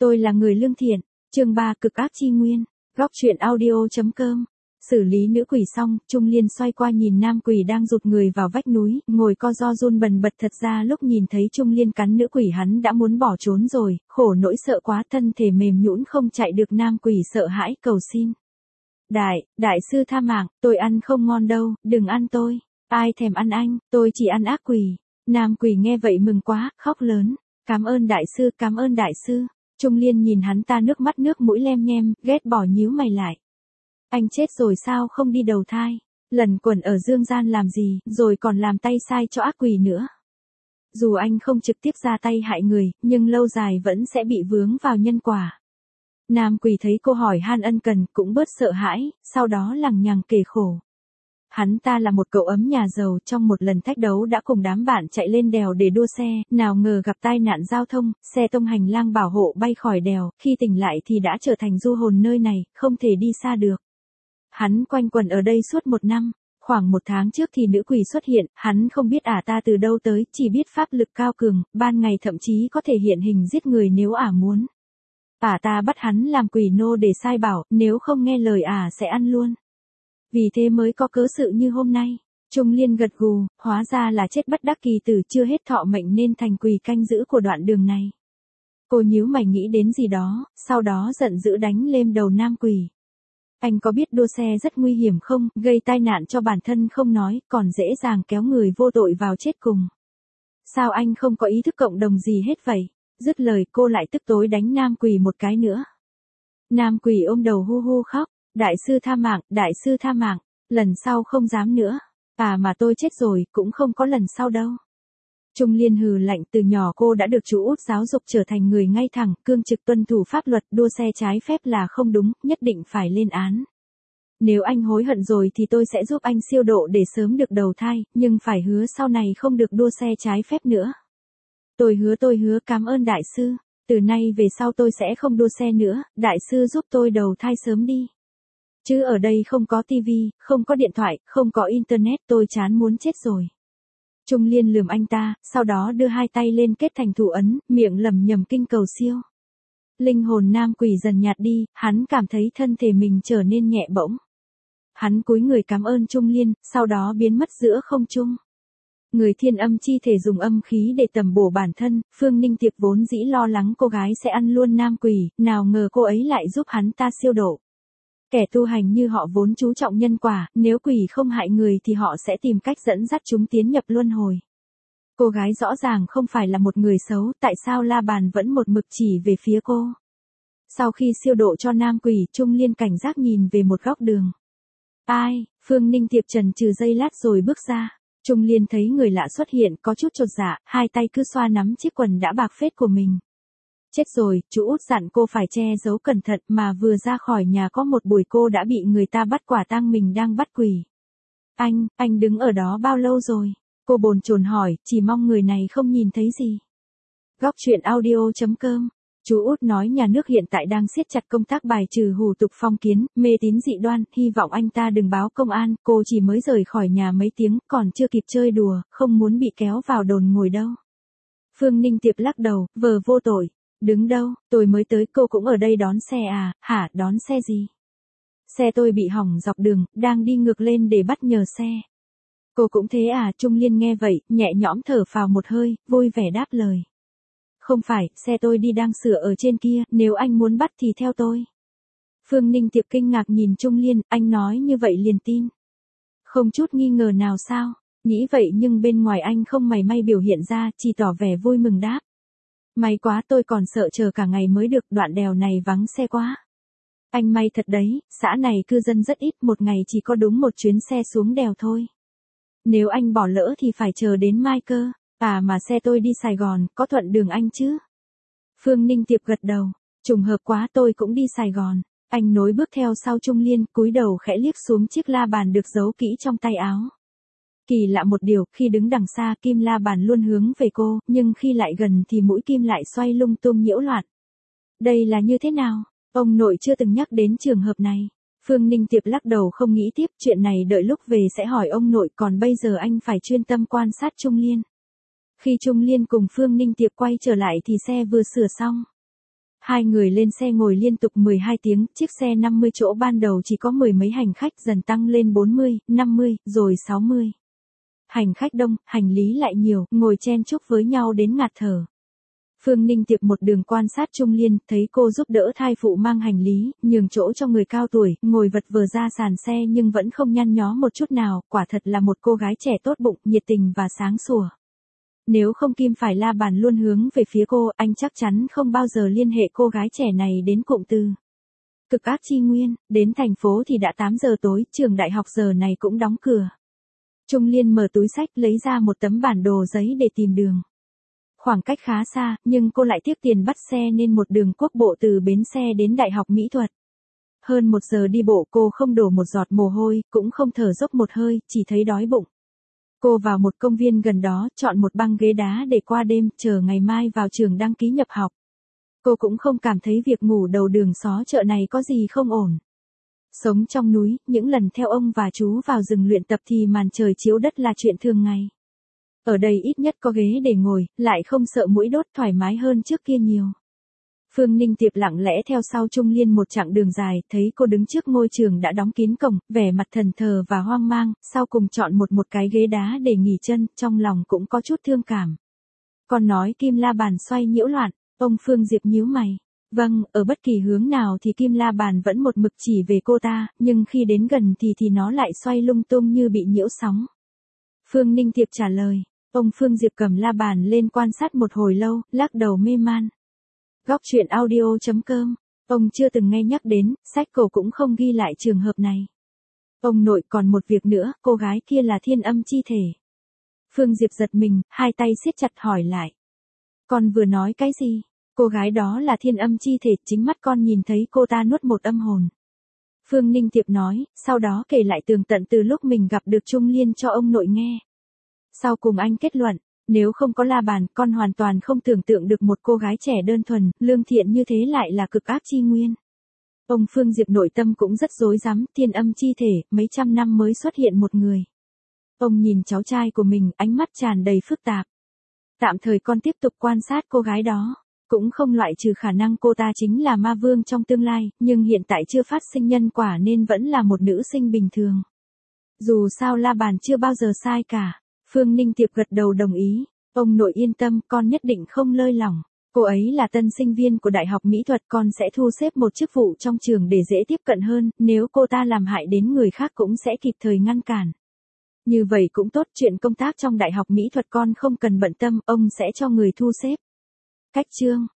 Tôi là người lương thiện. Chương 3 cực ác chi nguyên. Góc truyện audio.com. Xử lý nữ quỷ xong, Trung Liên xoay qua nhìn nam quỷ đang rụt người vào vách núi, ngồi co ro run bần bật. Thật ra lúc nhìn thấy Trung Liên cắn nữ quỷ hắn đã muốn bỏ trốn rồi, khổ nỗi sợ quá thân thể mềm nhũn không chạy được. Nam quỷ sợ hãi cầu xin. Đại sư tha mạng, tôi ăn không ngon đâu, đừng ăn tôi. Ai thèm ăn anh, tôi chỉ ăn ác quỷ. Nam quỷ nghe vậy mừng quá, khóc lớn. Cảm ơn đại sư, cảm ơn đại sư. Trung Liên nhìn hắn ta nước mắt nước mũi lem nhem, ghét bỏ nhíu mày lại. Anh chết rồi sao không đi đầu thai, lần quẩn ở dương gian làm gì, rồi còn làm tay sai cho ác quỷ nữa. Dù anh không trực tiếp ra tay hại người, nhưng lâu dài vẫn sẽ bị vướng vào nhân quả. Nam quỷ thấy cô hỏi han ân cần, cũng bớt sợ hãi, sau đó lằng nhằng kể khổ. Hắn ta là một cậu ấm nhà giàu, trong một lần thách đấu đã cùng đám bạn chạy lên đèo để đua xe, nào ngờ gặp tai nạn giao thông, xe tông hành lang bảo hộ bay khỏi đèo, khi tỉnh lại thì đã trở thành du hồn nơi này, không thể đi xa được. Hắn quanh quẩn ở đây suốt 1 năm, khoảng 1 tháng trước thì nữ quỷ xuất hiện, hắn không biết ả ta từ đâu tới, chỉ biết pháp lực cao cường, ban ngày thậm chí có thể hiện hình giết người nếu ả muốn. Ả ta bắt hắn làm quỷ nô để sai bảo, nếu không nghe lời ả sẽ ăn luôn. Vì thế mới có cớ sự như hôm nay. Trung Liên gật gù, hóa ra là chết bất đắc kỳ tử, chưa hết thọ mệnh nên thành quỷ canh giữ của đoạn đường này. Cô nhíu mày nghĩ đến gì đó, sau đó giận dữ đánh lên đầu nam quỷ. Anh có biết đua xe rất nguy hiểm không, gây tai nạn cho bản thân không nói, còn dễ dàng kéo người vô tội vào chết cùng. Sao anh không có ý thức cộng đồng gì hết vậy? Dứt lời cô lại tức tối đánh nam quỷ một cái nữa. Nam quỷ ôm đầu hu hu khóc. Đại sư tha mạng, đại sư tha mạng, lần sau không dám nữa. À mà tôi chết rồi, cũng không có lần sau đâu. Trung Liên hừ lạnh, từ nhỏ cô đã được chú út giáo dục trở thành người ngay thẳng, cương trực tuân thủ pháp luật, đua xe trái phép là không đúng, nhất định phải lên án. Nếu anh hối hận rồi thì tôi sẽ giúp anh siêu độ để sớm được đầu thai, nhưng phải hứa sau này không được đua xe trái phép nữa. Tôi hứa, cảm ơn đại sư, từ nay về sau tôi sẽ không đua xe nữa, đại sư giúp tôi đầu thai sớm đi. Chứ ở đây không có tivi, không có điện thoại, không có internet, tôi chán muốn chết rồi. Trung Liên lườm anh ta, sau đó đưa 2 tay lên kết thành thủ ấn, miệng lẩm nhẩm kinh cầu siêu. Linh hồn nam quỷ dần nhạt đi, hắn cảm thấy thân thể mình trở nên nhẹ bỗng. Hắn cúi người cảm ơn Trung Liên, sau đó biến mất giữa không trung. Người thiên âm chi thể dùng âm khí để tầm bổ bản thân, Phương Ninh Tiệp vốn dĩ lo lắng cô gái sẽ ăn luôn nam quỷ, nào ngờ cô ấy lại giúp hắn ta siêu độ. Kẻ tu hành như họ vốn chú trọng nhân quả, nếu quỷ không hại người thì họ sẽ tìm cách dẫn dắt chúng tiến nhập luân hồi. Cô gái rõ ràng không phải là một người xấu, tại sao La Bàn vẫn một mực chỉ về phía cô? Sau khi siêu độ cho nam quỷ, Trung Liên cảnh giác nhìn về một góc đường. Ai? Phương Ninh Tiệp chần chừ giây lát rồi bước ra. Trung Liên thấy người lạ xuất hiện, có chút chột dạ, 2 tay cứ xoa nắm chiếc quần đã bạc phết của mình. Chết rồi, chú út dặn cô phải che giấu cẩn thận, mà vừa ra khỏi nhà có một buổi cô đã bị người ta bắt quả tang mình đang bắt quỷ. Anh đứng ở đó bao lâu rồi? Cô bồn chồn hỏi, chỉ mong người này không nhìn thấy gì. Góc truyện audio.com. Chú út nói nhà nước hiện tại đang siết chặt công tác bài trừ hủ tục phong kiến, mê tín dị đoan, hy vọng anh ta đừng báo công an, cô chỉ mới rời khỏi nhà mấy tiếng, còn chưa kịp chơi đùa, không muốn bị kéo vào đồn ngồi đâu. Phương Ninh Tiệp lắc đầu, vờ vô tội. Đứng đâu, tôi mới tới, cô cũng ở đây đón xe à, hả, đón xe gì? Xe tôi bị hỏng dọc đường, đang đi ngược lên để bắt nhờ xe. Cô cũng thế à, Trung Liên nghe vậy, nhẹ nhõm thở phào một hơi, vui vẻ đáp lời. Không phải, xe tôi đi đang sửa ở trên kia, nếu anh muốn bắt thì theo tôi. Phương Ninh Tiệp kinh ngạc nhìn Trung Liên, anh nói như vậy liền tin. Không chút nghi ngờ nào sao, nghĩ vậy nhưng bên ngoài anh không mảy may biểu hiện ra, chỉ tỏ vẻ vui mừng đáp. May quá, tôi còn sợ chờ cả ngày mới được, đoạn đèo này vắng xe quá. Anh may thật đấy, xã này cư dân rất ít, một ngày chỉ có đúng 1 chuyến xe xuống đèo thôi. Nếu anh bỏ lỡ thì phải chờ đến mai cơ. À mà xe tôi đi Sài Gòn, có thuận đường anh chứ? Phương Ninh Tiệp gật đầu, trùng hợp quá, tôi cũng đi Sài Gòn. Anh nối bước theo sau Trung Liên, cúi đầu khẽ liếc xuống chiếc la bàn được giấu kỹ trong tay áo. Kỳ lạ một điều, khi đứng đằng xa kim la bàn luôn hướng về cô, nhưng khi lại gần thì mũi kim lại xoay lung tung nhiễu loạn. Đây là như thế nào? Ông nội chưa từng nhắc đến trường hợp này. Phương Ninh Tiệp lắc đầu không nghĩ tiếp, chuyện này đợi lúc về sẽ hỏi ông nội, còn bây giờ anh phải chuyên tâm quan sát Trung Liên. Khi Trung Liên cùng Phương Ninh Tiệp quay trở lại thì xe vừa sửa xong. Hai người lên xe ngồi liên tục 12 tiếng, chiếc xe 50 chỗ ban đầu chỉ có mười mấy hành khách dần tăng lên 40, 50, rồi 60. Hành khách đông, hành lý lại nhiều, ngồi chen chúc với nhau đến ngạt thở. Phương Ninh Tiệp một đường quan sát Trung Liên, thấy cô giúp đỡ thai phụ mang hành lý, nhường chỗ cho người cao tuổi, ngồi vật vờ ra sàn xe nhưng vẫn không nhăn nhó một chút nào, quả thật là một cô gái trẻ tốt bụng, nhiệt tình và sáng sủa. Nếu không Kim phải la bàn luôn hướng về phía cô, anh chắc chắn không bao giờ liên hệ cô gái trẻ này đến cụm từ Cực Ác Chi Nguyên. Đến thành phố thì đã 8 giờ tối, trường đại học giờ này cũng đóng cửa. Trung Liên mở túi xách lấy ra một tấm bản đồ giấy để tìm đường. Khoảng cách khá xa, nhưng cô lại tiếc tiền bắt xe nên một đường quốc bộ từ bến xe đến Đại học Mỹ thuật. Hơn 1 giờ đi bộ cô không đổ một giọt mồ hôi, cũng không thở dốc một hơi, chỉ thấy đói bụng. Cô vào một công viên gần đó, chọn một băng ghế đá để qua đêm, chờ ngày mai vào trường đăng ký nhập học. Cô cũng không cảm thấy việc ngủ đầu đường xó chợ này có gì không ổn. Sống trong núi, những lần theo ông và chú vào rừng luyện tập thì màn trời chiếu đất là chuyện thường ngày. Ở đây ít nhất có ghế để ngồi, lại không sợ muỗi đốt, thoải mái hơn trước kia nhiều. Phương Ninh Tiệp lặng lẽ theo sau Trung Liên một chặng đường dài, thấy cô đứng trước ngôi trường đã đóng kín cổng, vẻ mặt thẫn thờ và hoang mang, sau cùng chọn một cái ghế đá để nghỉ chân, trong lòng cũng có chút thương cảm. Còn nói Kim la bàn xoay nhiễu loạn, ông Phương Diệp nhíu mày. Vâng, ở bất kỳ hướng nào thì Kim la bàn vẫn một mực chỉ về cô ta, nhưng khi đến gần thì nó lại xoay lung tung như bị nhiễu sóng. Phương Ninh Tiệp trả lời. Ông Phương Diệp cầm la bàn lên quan sát một hồi lâu, lắc đầu mê man. Góc truyện audio.com. Ông chưa từng nghe nhắc đến, sách cổ cũng không ghi lại trường hợp này. Ông nội còn một việc nữa, cô gái kia là Thiên Âm chi thể. Phương Diệp giật mình, hai tay siết chặt hỏi lại. Con vừa nói cái gì? Cô gái đó là Thiên Âm chi thể, chính mắt con nhìn thấy cô ta nuốt một âm hồn. Phương Ninh Tiệp nói, sau đó kể lại tường tận từ lúc mình gặp được Trung Liên cho ông nội nghe. Sau cùng anh kết luận, nếu không có la bàn, con hoàn toàn không tưởng tượng được một cô gái trẻ đơn thuần, lương thiện như thế lại là cực ác chi nguyên. Ông Phương Diệp nội tâm cũng rất rối rắm, Thiên Âm chi thể, mấy trăm năm mới xuất hiện một người. Ông nhìn cháu trai của mình, ánh mắt tràn đầy phức tạp. Tạm thời con tiếp tục quan sát cô gái đó, cũng không loại trừ khả năng cô ta chính là ma vương trong tương lai, nhưng hiện tại chưa phát sinh nhân quả nên vẫn là một nữ sinh bình thường. Dù sao la bàn chưa bao giờ sai cả. Phương Ninh Tiệp gật đầu đồng ý. Ông nội yên tâm, con nhất định không lơi lỏng. Cô ấy là tân sinh viên của Đại học Mỹ thuật, con sẽ thu xếp một chức vụ trong trường để dễ tiếp cận hơn, nếu cô ta làm hại đến người khác cũng sẽ kịp thời ngăn cản. Như vậy cũng tốt, chuyện công tác trong Đại học Mỹ thuật con không cần bận tâm, ông sẽ cho người thu xếp. Cách chương